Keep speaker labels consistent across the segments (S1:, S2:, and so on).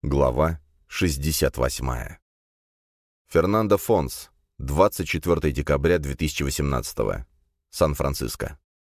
S1: Глава 68. Фернандо Фонс. 24 декабря 2018. Сан-Франциско.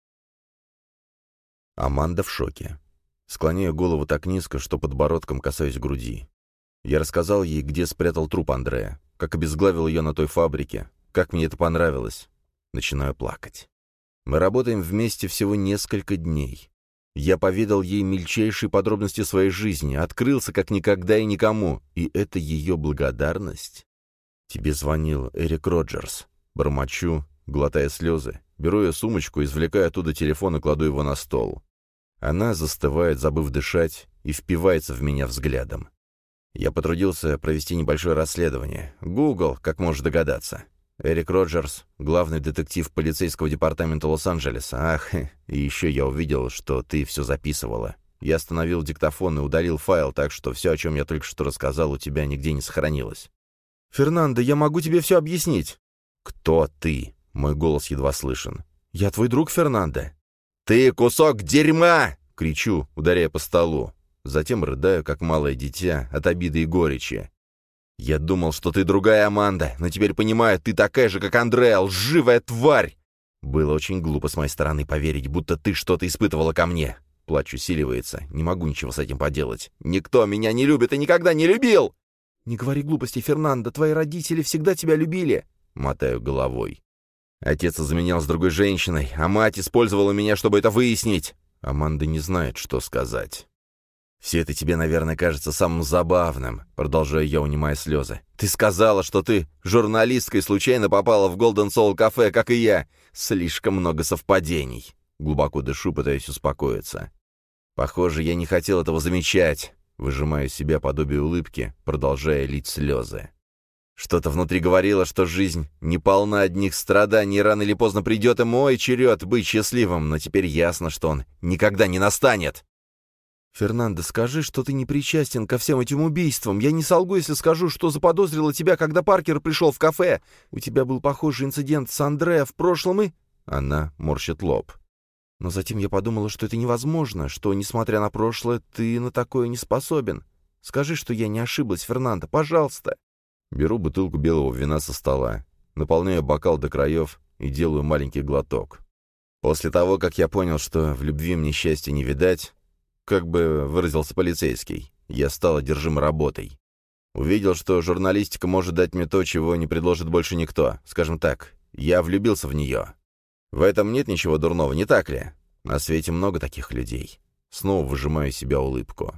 S1: Аманда в шоке. Склоняю голову так низко, что подбородком касаюсь груди. Я рассказал ей, где спрятал труп Андрея, как обезглавил ее на той фабрике, как мне это понравилось. Начинаю плакать. Мы работаем вместе всего несколько дней. Я поведал ей мельчайшие подробности своей жизни, открылся как никогда и никому, и это ее благодарность. Тебе звонил Эрик Роджерс. Бормочу, глотая слезы, беру ее сумочку, извлекаю оттуда телефон и кладу его на стол. Она застывает, забыв дышать, и впивается в меня взглядом. Я потрудился провести небольшое расследование. Google, как можешь догадаться. Эрик Роджерс, главный детектив полицейского департамента Лос-Анджелеса. Ах, и еще я увидел, что ты все записывала. Я остановил диктофон и удалил файл, так что все, о чем я только что рассказал, у тебя нигде не сохранилось. «Фернандо, я могу тебе все объяснить». «Кто ты?» — мой голос едва слышен. «Я твой друг, Фернандо». «Ты кусок дерьма!» — кричу, ударяя по столу. Затем рыдаю, как малое дитя, от обиды и горечи. «Я думал, что ты другая Аманда, но теперь понимаю, ты такая же, как Андреа, лживая тварь!» Было очень глупо с моей стороны поверить, будто ты что-то испытывала ко мне. Плач усиливается, не могу ничего с этим поделать. Никто меня не любит и никогда не любил! «Не говори глупости, Фернандо, твои родители всегда тебя любили!» Мотаю головой. Отец изменял с другой женщиной, а мать использовала меня, чтобы это выяснить. Аманда не знает, что сказать. «Все это тебе, наверное, кажется самым забавным», — продолжаю я, унимая слезы. «Ты сказала, что ты журналисткой случайно попала в Golden Soul кафе, как и я. Слишком много совпадений». Глубоко дышу, пытаясь успокоиться. Похоже, я не хотел этого замечать. Выжимаю из себя подобие улыбки, продолжая лить слезы. Что-то внутри говорило, что жизнь не полна одних страданий, рано или поздно придет и мой черед быть счастливым, но теперь ясно, что он никогда не настанет. «Фернандо, скажи, что ты не причастен ко всем этим убийствам. Я не солгу, если скажу, что заподозрила тебя, когда Паркер пришел в кафе. У тебя был похожий инцидент с Андреа в прошлом и...» Она морщит лоб. «Но затем я подумала, что это невозможно, что, несмотря на прошлое, ты на такое не способен. Скажи, что я не ошиблась, Фернандо, пожалуйста». Беру бутылку белого вина со стола, наполняю бокал до краев и делаю маленький глоток. После того, как я понял, что в любви мне счастья не видать, как бы выразился полицейский, я стал одержим работой. Увидел, что журналистика может дать мне то, чего не предложит больше никто. Скажем так, я влюбился в нее. В этом нет ничего дурного, не так ли? На свете много таких людей. Снова выжимаю из себя улыбку.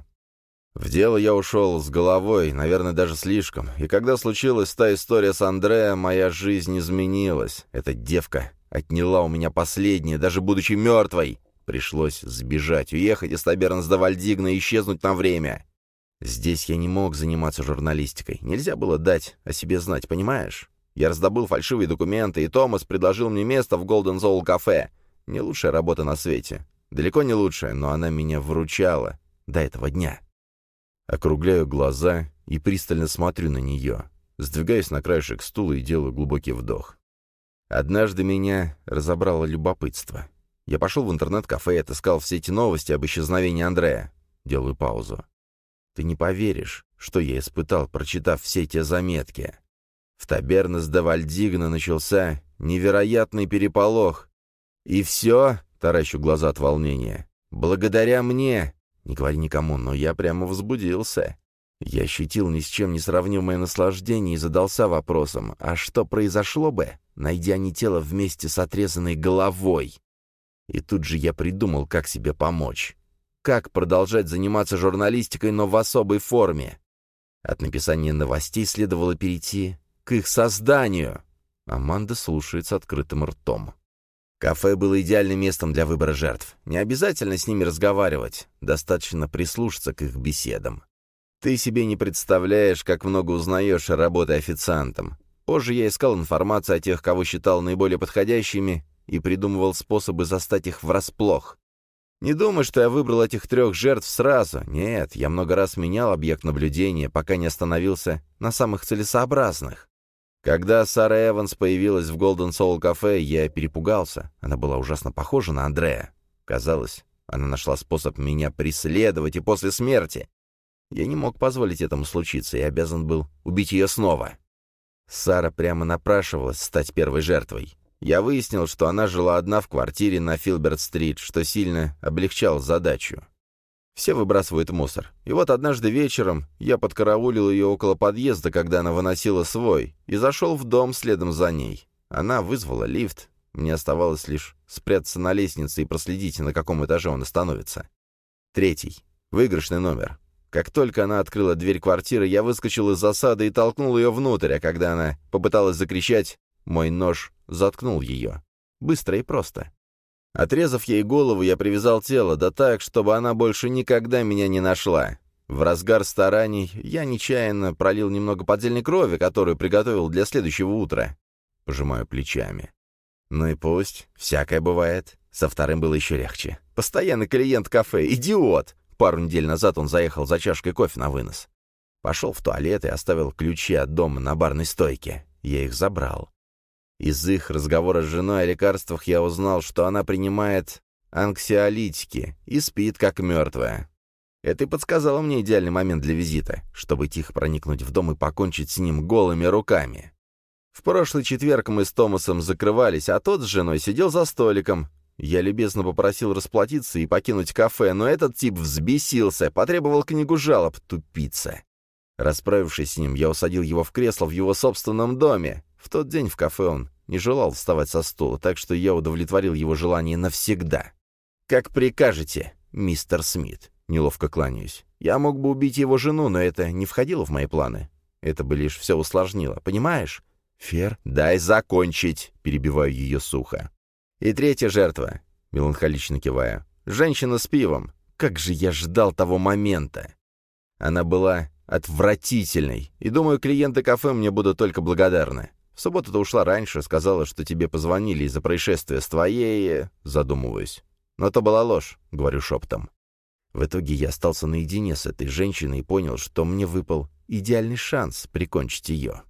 S1: В дело я ушел с головой, наверное, даже слишком. И когда случилась та история с Андреа, моя жизнь изменилась. Эта девка отняла у меня последнее, даже будучи мертвой. Пришлось сбежать, уехать из Табернс-де-Вальдигна и исчезнуть на время. Здесь я не мог заниматься журналистикой. Нельзя было дать о себе знать, понимаешь? Я раздобыл фальшивые документы, и Томас предложил мне место в Golden Soul кафе. Не лучшая работа на свете. Далеко не лучшая, но она меня выручала до этого дня. Округляю глаза и пристально смотрю на нее. Сдвигаюсь на краешек стула и делаю глубокий вдох. Однажды меня разобрало любопытство. Я пошел в интернет-кафе и отыскал все эти новости об исчезновении Андреа. Делаю паузу. Ты не поверишь, что я испытал, прочитав все те заметки. В Табернес-де-Вальдигна начался невероятный переполох. И все, таращу глаза от волнения, благодаря мне. Не говори никому, но я прямо возбудился. Я ощутил ни с чем не сравнимое наслаждение и задался вопросом, а что произошло бы, найдя не тело вместе с отрезанной головой? И тут же я придумал, как себе помочь. Как продолжать заниматься журналистикой, но в особой форме. От написания новостей следовало перейти к их созданию. Аманда слушает с открытым ртом. Кафе было идеальным местом для выбора жертв. Не обязательно с ними разговаривать, достаточно прислушаться к их беседам. Ты себе не представляешь, как много узнаешь, работая официантом. Позже я искал информацию о тех, кого считал наиболее подходящими, и придумывал способы застать их врасплох. Не думай, что я выбрал этих 3 жертв сразу. Нет, я много раз менял объект наблюдения, пока не остановился на самых целесообразных. Когда Сара Эванс появилась в Golden Soul кафе, я перепугался. Она была ужасно похожа на Андреа. Казалось, она нашла способ меня преследовать и после смерти. Я не мог позволить этому случиться и обязан был убить ее снова. Сара прямо напрашивалась стать первой жертвой. Я выяснил, что она жила одна в квартире на Филберт-стрит, что сильно облегчало задачу. Все выбрасывают мусор. И вот однажды вечером я подкараулил ее около подъезда, когда она выносила свой, и зашел в дом следом за ней. Она вызвала лифт. Мне оставалось лишь спрятаться на лестнице и проследить, на каком этаже он остановится. 3. Выигрышный номер. Как только она открыла дверь квартиры, я выскочил из засады и толкнул ее внутрь, а когда она попыталась закричать, мой нож заткнул ее. Быстро и просто. Отрезав ей голову, я привязал тело, да так, чтобы она больше никогда меня не нашла. В разгар стараний я нечаянно пролил немного поддельной крови, которую приготовил для следующего утра. Пожимаю плечами. Ну и пусть, всякое бывает. Со вторым было еще легче. Постоянный клиент кафе, идиот! Пару недель назад он заехал за чашкой кофе на вынос. Пошел в туалет и оставил ключи от дома на барной стойке. Я их забрал. Из их разговора с женой о лекарствах я узнал, что она принимает анксиолитики и спит как мертвая. Это и подсказало мне идеальный момент для визита, чтобы тихо проникнуть в дом и покончить с ним голыми руками. В прошлый четверг мы с Томасом закрывались, а тот с женой сидел за столиком. Я любезно попросил расплатиться и покинуть кафе, но этот тип взбесился, потребовал книгу жалоб, тупица. Расправившись с ним, я усадил его в кресло в его собственном доме. В тот день в кафе он не желал вставать со стула, так что я удовлетворил его желание навсегда. «Как прикажете, мистер Смит», — неловко кланяюсь. Я мог бы убить его жену, но это не входило в мои планы. Это бы лишь все усложнило, понимаешь? «Фер, дай закончить», — перебиваю ее сухо. «И 3 жертва», — меланхолично кивая. «Женщина с пивом. Как же я ждал того момента!» Она была отвратительной, и, думаю, клиенты кафе мне будут только благодарны. В субботу ты ушла раньше, сказала, что тебе позвонили из-за происшествия с твоей... Задумываюсь. Но то была ложь, говорю шепотом. В итоге я остался наедине с этой женщиной и понял, что мне выпал идеальный шанс прикончить ее.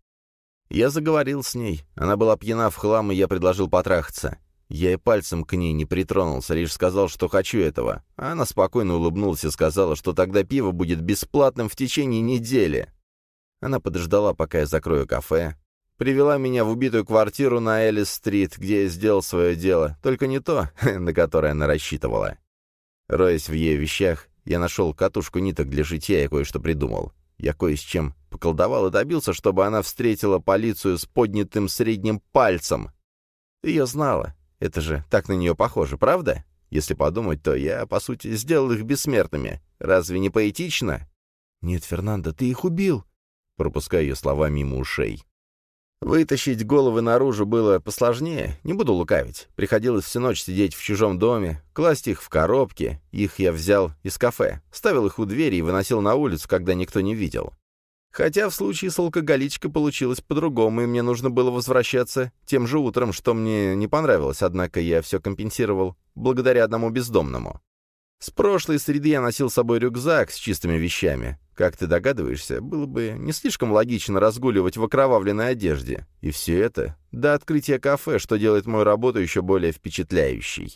S1: Я заговорил с ней. Она была пьяна в хлам, и я предложил потрахаться. Я и пальцем к ней не притронулся, лишь сказал, что хочу этого. А она спокойно улыбнулась и сказала, что тогда пиво будет бесплатным в течение недели. Она подождала, пока я закрою кафе. Привела меня в убитую квартиру на Элис-стрит, где я сделал свое дело, только не то, на которое она рассчитывала. Роясь в ее вещах, я нашел катушку ниток для шитья и кое-что придумал. Я кое с чем поколдовал и добился, чтобы она встретила полицию с поднятым средним пальцем. Ее знала. Это же так на нее похоже, правда? Если подумать, то я, по сути, сделал их бессмертными. Разве не поэтично? Нет, Фернандо, ты их убил. Пропуская ее слова мимо ушей. Вытащить головы наружу было посложнее, не буду лукавить. Приходилось всю ночь сидеть в чужом доме, класть их в коробки. Их я взял из кафе, ставил их у двери и выносил на улицу, когда никто не видел. Хотя в случае с алкоголичкой получилось по-другому, и мне нужно было возвращаться тем же утром, что мне не понравилось, однако я все компенсировал благодаря одному бездомному. С прошлой среды я носил с собой рюкзак с чистыми вещами. Как ты догадываешься, было бы не слишком логично разгуливать в окровавленной одежде. И все это до открытия кафе, что делает мою работу еще более впечатляющей.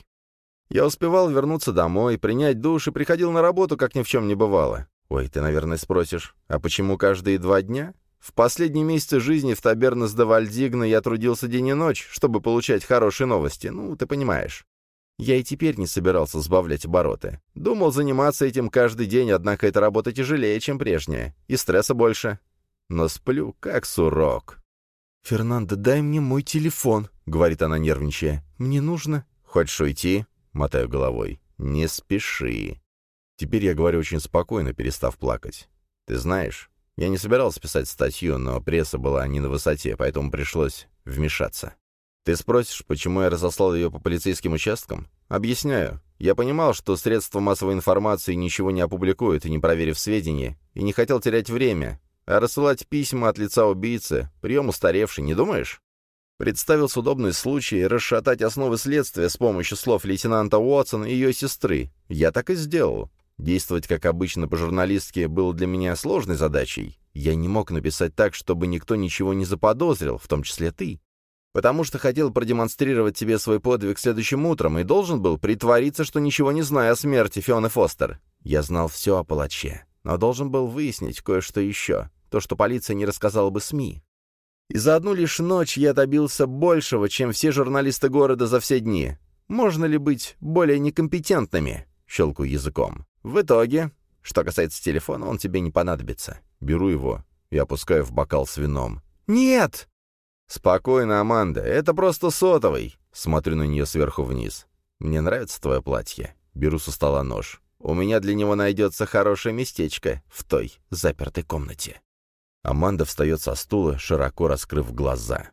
S1: Я успевал вернуться домой, принять душ и приходил на работу, как ни в чем не бывало. Ой, ты, наверное, спросишь, а почему каждые 2 дня? В последние месяцы жизни в Табернес де Вальдигна я трудился день и ночь, чтобы получать хорошие новости, ну, ты понимаешь. Я и теперь не собирался сбавлять обороты. Думал заниматься этим каждый день, однако эта работа тяжелее, чем прежняя, и стресса больше. Но сплю, как сурок. «Фернандо, дай мне мой телефон», — говорит она, нервничая. «Мне нужно...» «Хочешь уйти?» — мотаю головой. «Не спеши». Теперь я говорю очень спокойно, перестав плакать. «Ты знаешь, я не собирался писать статью, но пресса была не на высоте, поэтому пришлось вмешаться. Ты спросишь, почему я разослал ее по полицейским участкам? Объясняю. Я понимал, что средства массовой информации ничего не опубликуют, и не проверив сведения, и не хотел терять время. А рассылать письма от лица убийцы — прием устаревший, не думаешь? Представился удобный случай расшатать основы следствия с помощью слов лейтенанта Уотсона и ее сестры. Я так и сделал. Действовать, как обычно, по-журналистски было для меня сложной задачей. Я не мог написать так, чтобы никто ничего не заподозрил, в том числе ты. Потому что хотел продемонстрировать тебе свой подвиг следующим утром и должен был притвориться, что ничего не знаю о смерти Фионы Фостер. Я знал все о палаче. но должен был выяснить кое-что еще, то, что полиция не рассказала бы СМИ. И за одну лишь ночь я добился большего, чем все журналисты города за все дни. Можно ли быть более некомпетентными? Щелкаю языком. В итоге, что касается телефона, он тебе не понадобится. Беру его и опускаю в бокал с вином. «Нет!» «Спокойно, Аманда, это просто сотовый». Смотрю на нее сверху вниз. «Мне нравится твое платье». Беру со стола нож. «У меня для него найдется хорошее местечко в той запертой комнате». Аманда встает со стула, широко раскрыв глаза.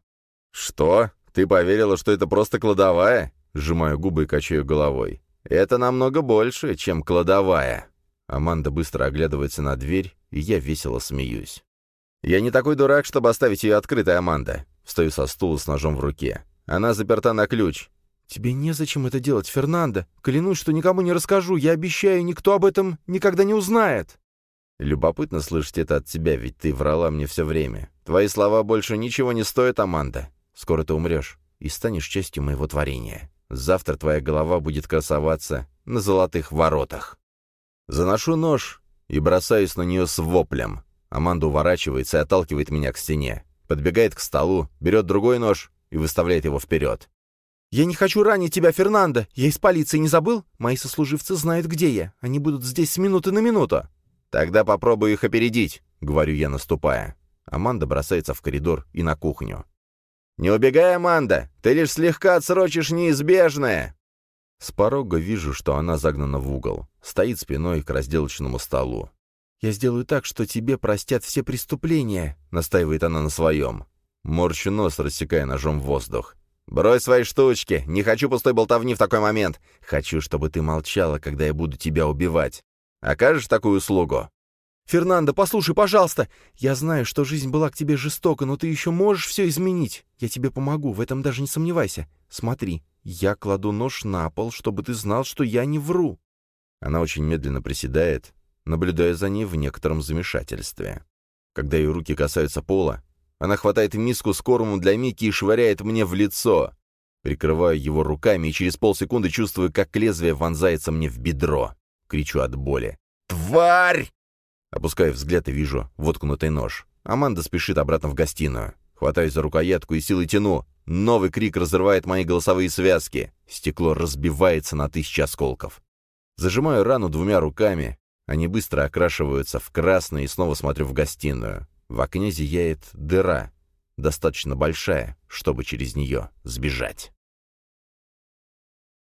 S1: «Что? Ты поверила, что это просто кладовая?» Сжимаю губы и качаю головой. «Это намного больше, чем кладовая». Аманда быстро оглядывается на дверь, и я весело смеюсь. «Я не такой дурак, чтобы оставить ее открытой, Аманда». Встаю со стула с ножом в руке. Она заперта на ключ. «Тебе незачем это делать, Фернандо. Клянусь, что никому не расскажу. Я обещаю, никто об этом никогда не узнает». «Любопытно слышать это от тебя, ведь ты врала мне все время. Твои слова больше ничего не стоят, Аманда. Скоро ты умрешь и станешь частью моего творения. Завтра твоя голова будет красоваться на золотых воротах». Заношу нож и бросаюсь на нее с воплем. Аманда уворачивается и отталкивает меня к стене. Подбегает к столу, берет другой нож и выставляет его вперед. «Я не хочу ранить тебя, Фернандо. Я из полиции не забыл? Мои сослуживцы знают, где я. Они будут здесь с минуты на минуту». «Тогда попробую их опередить», — говорю я, наступая. Аманда бросается в коридор и на кухню. «Не убегай, Аманда! Ты лишь слегка отсрочишь неизбежное!» С порога вижу, что она загнана в угол. Стоит спиной к разделочному столу. «Я сделаю так, что тебе простят все преступления», — настаивает она на своем. Морщу нос, рассекая ножом воздух. «Брось свои штучки! Не хочу пустой болтовни в такой момент! Хочу, чтобы ты молчала, когда я буду тебя убивать. Окажешь такую услугу?» «Фернандо, послушай, пожалуйста! Я знаю, что жизнь была к тебе жестока, но ты еще можешь все изменить. Я тебе помогу, в этом даже не сомневайся. Смотри, я кладу нож на пол, чтобы ты знал, что я не вру». Она очень медленно приседает, наблюдая за ней в некотором замешательстве. Когда ее руки касаются пола, она хватает миску с кормом для Микки и швыряет мне в лицо. Прикрываю его руками и через полсекунды чувствую, как лезвие вонзается мне в бедро. Кричу от боли. «Тварь!» Опускаю взгляд и вижу воткнутый нож. Аманда спешит обратно в гостиную. Хватаюсь за рукоятку и силой тяну. Новый крик разрывает мои голосовые связки. Стекло разбивается на 1000 осколков. Зажимаю рану 2 руками. Они быстро окрашиваются в красный и снова смотрю в гостиную. В окне зияет дыра, достаточно большая, чтобы через нее сбежать.